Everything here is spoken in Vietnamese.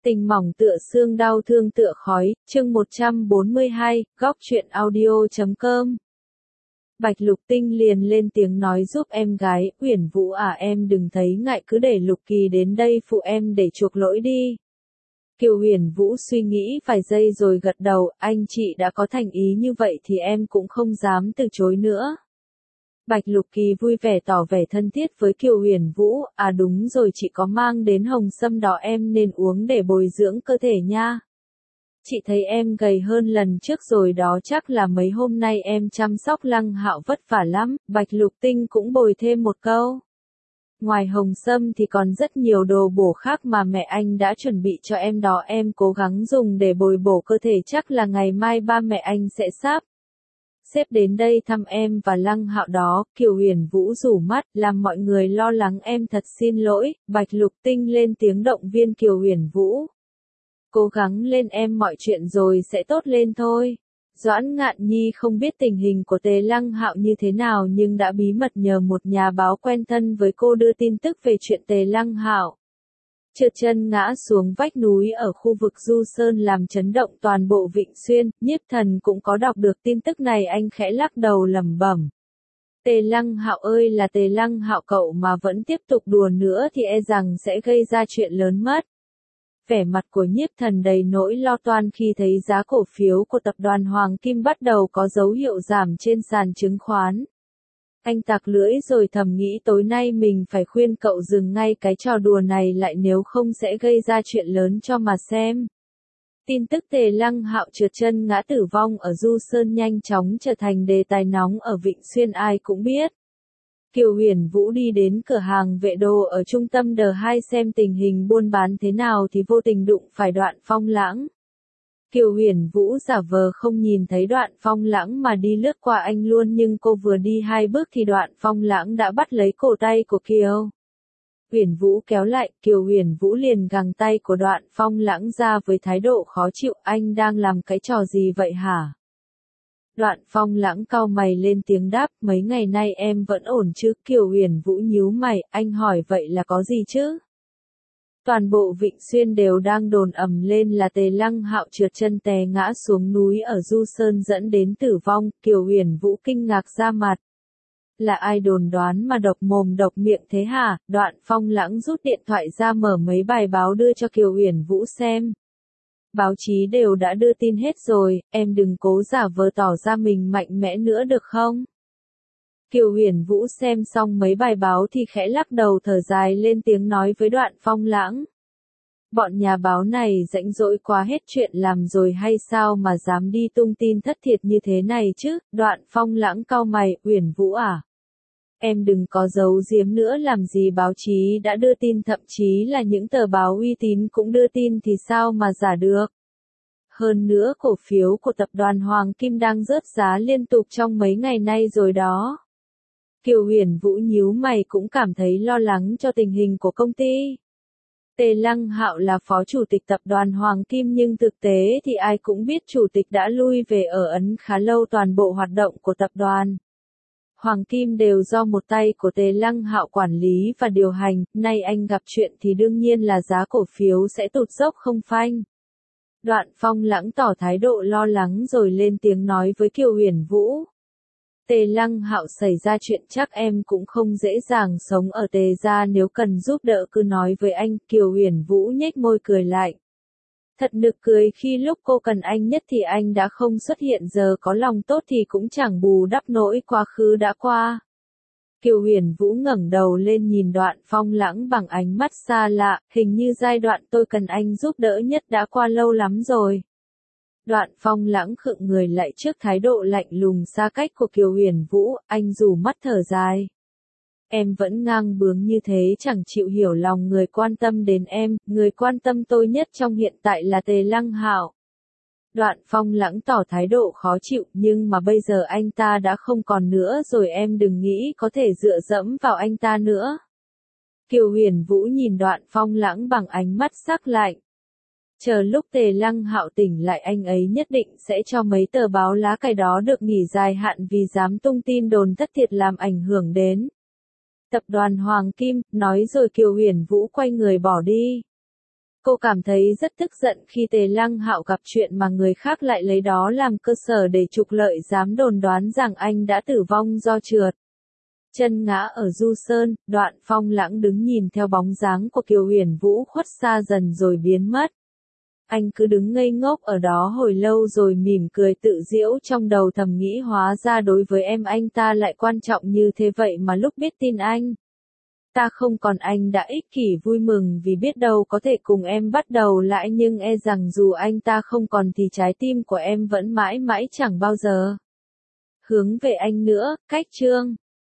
Tình mỏng tựa xương đau thương tựa khói, chương 142, góc truyện audio.com. Bạch Lục Tinh liền lên tiếng nói giúp em gái, Uyển Vũ à, em đừng thấy ngại, cứ để Lục Kỳ đến đây phụ em để chuộc lỗi đi. Kiều Uyển Vũ suy nghĩ vài giây rồi gật đầu, anh chị đã có thành ý như vậy thì em cũng không dám từ chối nữa. Bạch Lục Kỳ vui vẻ tỏ vẻ thân thiết với Kiều Uyển Vũ, à đúng rồi, chị có mang đến hồng sâm đỏ em nên uống để bồi dưỡng cơ thể nha. Chị thấy em gầy hơn lần trước rồi đó, chắc là mấy hôm nay em chăm sóc Lăng Hạo vất vả lắm, Bạch Lục Tinh cũng bồi thêm một câu. Ngoài hồng sâm thì còn rất nhiều đồ bổ khác mà mẹ anh đã chuẩn bị cho em đó, em cố gắng dùng để bồi bổ cơ thể, chắc là ngày mai ba mẹ anh sẽ xếp đến đây thăm em và Lăng Hạo đó. Kiều Uyển Vũ rủ mắt, làm mọi người lo lắng, em thật xin lỗi. Bạch Lục Tinh lên tiếng động viên Kiều Uyển Vũ. Cố gắng lên em, mọi chuyện rồi sẽ tốt lên thôi. Doãn Ngạn Nhi không biết tình hình của Tề Lăng Hạo như thế nào nhưng đã bí mật nhờ một nhà báo quen thân với cô đưa tin tức về chuyện Tề Lăng Hạo trượt chân ngã xuống vách núi ở khu vực Du Sơn làm chấn động toàn bộ Vịnh Xuyên. Nhiếp Thần cũng có đọc được tin tức này, anh khẽ lắc đầu lẩm bẩm. Tề Lăng Hạo ơi là Tề Lăng Hạo, cậu mà vẫn tiếp tục đùa nữa thì e rằng sẽ gây ra chuyện lớn mất. Vẻ mặt của Nhiếp Thần đầy nỗi lo toan khi thấy giá cổ phiếu của tập đoàn Hoàng Kim bắt đầu có dấu hiệu giảm trên sàn chứng khoán. Anh tặc lưỡi rồi thầm nghĩ tối nay mình phải khuyên cậu dừng ngay cái trò đùa này lại, nếu không sẽ gây ra chuyện lớn cho mà xem. Tin tức Tề Lăng Hạo trượt chân ngã tử vong ở Du Sơn nhanh chóng trở thành đề tài nóng ở Vịnh Xuyên, ai cũng biết. Kiều Uyển Vũ đi đến cửa hàng vệ đồ ở trung tâm D2 xem tình hình buôn bán thế nào thì vô tình đụng phải Đoạn Phong Lãng. Kiều Uyển Vũ giả vờ không nhìn thấy Đoạn Phong Lãng mà đi lướt qua anh luôn, nhưng cô vừa đi 2 bước thì Đoạn Phong Lãng đã bắt lấy cổ tay của Kiều Uyển Vũ kéo lại. Kiều Uyển Vũ liền gằng tay của Đoạn Phong Lãng ra với thái độ khó chịu, anh đang làm cái trò gì vậy hả? Đoạn Phong Lãng cau mày lên tiếng đáp, mấy ngày nay em vẫn ổn chứ? Kiều Uyển Vũ nhíu mày, anh hỏi vậy là có gì chứ? Toàn bộ Vịnh Xuyên đều đang đồn ầm lên là Tề Lăng Hạo trượt chân té ngã xuống núi ở Du Sơn dẫn đến tử vong. Kiều Uyển Vũ kinh ngạc ra mặt. Là ai đồn đoán mà độc mồm độc miệng thế hả? Đoạn Phong Lãng rút điện thoại ra mở mấy bài báo đưa cho Kiều Uyển Vũ xem. Báo chí đều đã đưa tin hết rồi, em đừng cố giả vờ tỏ ra mình mạnh mẽ nữa được không? Kiều Uyển Vũ xem xong mấy bài báo thì khẽ lắc đầu thở dài lên tiếng nói với Đoạn Phong Lãng. Bọn nhà báo này rãnh rỗi quá hết chuyện làm rồi hay sao mà dám đi tung tin thất thiệt như thế này chứ? Đoạn Phong Lãng cau mày, Uyển Vũ à? Em đừng có giấu giếm nữa, làm gì báo chí đã đưa tin, thậm chí là những tờ báo uy tín cũng đưa tin thì sao mà giả được. Hơn nữa cổ phiếu của tập đoàn Hoàng Kim đang rớt giá liên tục trong mấy ngày nay rồi đó. Kiều Uyển Vũ nhíu mày, cũng cảm thấy lo lắng cho tình hình của công ty. Tề Lăng Hạo là phó chủ tịch tập đoàn Hoàng Kim nhưng thực tế thì ai cũng biết chủ tịch đã lui về ở Ấn khá lâu, toàn bộ hoạt động của tập đoàn Hoàng Kim đều do một tay của Tề Lăng Hạo quản lý và điều hành, nay anh gặp chuyện thì đương nhiên là giá cổ phiếu sẽ tụt dốc không phanh. Đoạn Phong Lãng tỏ thái độ lo lắng rồi lên tiếng nói với Kiều Uyển Vũ. Tề Lăng Hạo xảy ra chuyện chắc em cũng không dễ dàng sống ở Tề gia, nếu cần giúp đỡ cứ nói với anh. Kiều Uyển Vũ nhếch môi cười lại. Thật nực cười, khi lúc cô cần anh nhất thì anh đã không xuất hiện, giờ có lòng tốt thì cũng chẳng bù đắp nổi quá khứ đã qua. Kiều Uyển Vũ ngẩng đầu lên nhìn Đoạn Phong Lãng bằng ánh mắt xa lạ, hình như giai đoạn tôi cần anh giúp đỡ nhất đã qua lâu lắm rồi. Đoạn Phong Lãng khựng người lại trước thái độ lạnh lùng xa cách của Kiều Uyển Vũ, anh rủ mắt thở dài. Em vẫn ngang bướng như thế, chẳng chịu hiểu lòng người quan tâm đến em, người quan tâm tôi nhất trong hiện tại là Tề Lăng Hạo. Đoạn Phong Lãng tỏ thái độ khó chịu, nhưng mà bây giờ anh ta đã không còn nữa rồi, em đừng nghĩ có thể dựa dẫm vào anh ta nữa. Kiều Uyển Vũ nhìn Đoạn Phong Lãng bằng ánh mắt sắc lạnh. Chờ lúc Tề Lăng Hạo tỉnh lại anh ấy nhất định sẽ cho mấy tờ báo lá cải đó được nghỉ dài hạn vì dám tung tin đồn thất thiệt làm ảnh hưởng đến tập đoàn Hoàng Kim, nói rồi Kiều Uyển Vũ quay người bỏ đi. Cô cảm thấy rất tức giận khi Tề Lăng Hạo gặp chuyện mà người khác lại lấy đó làm cơ sở để trục lợi, dám đồn đoán rằng anh đã tử vong do trượt chân ngã ở Du Sơn. Đoạn Phong Lãng đứng nhìn theo bóng dáng của Kiều Huyền Vũ khuất xa dần rồi biến mất. Anh cứ đứng ngây ngốc ở đó hồi lâu rồi mỉm cười tự giễu trong đầu, thầm nghĩ hóa ra đối với em anh ta lại quan trọng như thế vậy mà lúc biết tin anh ta không còn, anh đã ích kỷ vui mừng vì biết đâu có thể cùng em bắt đầu lại, nhưng e rằng dù anh ta không còn thì trái tim của em vẫn mãi mãi chẳng bao giờ hướng về anh nữa. Cách chương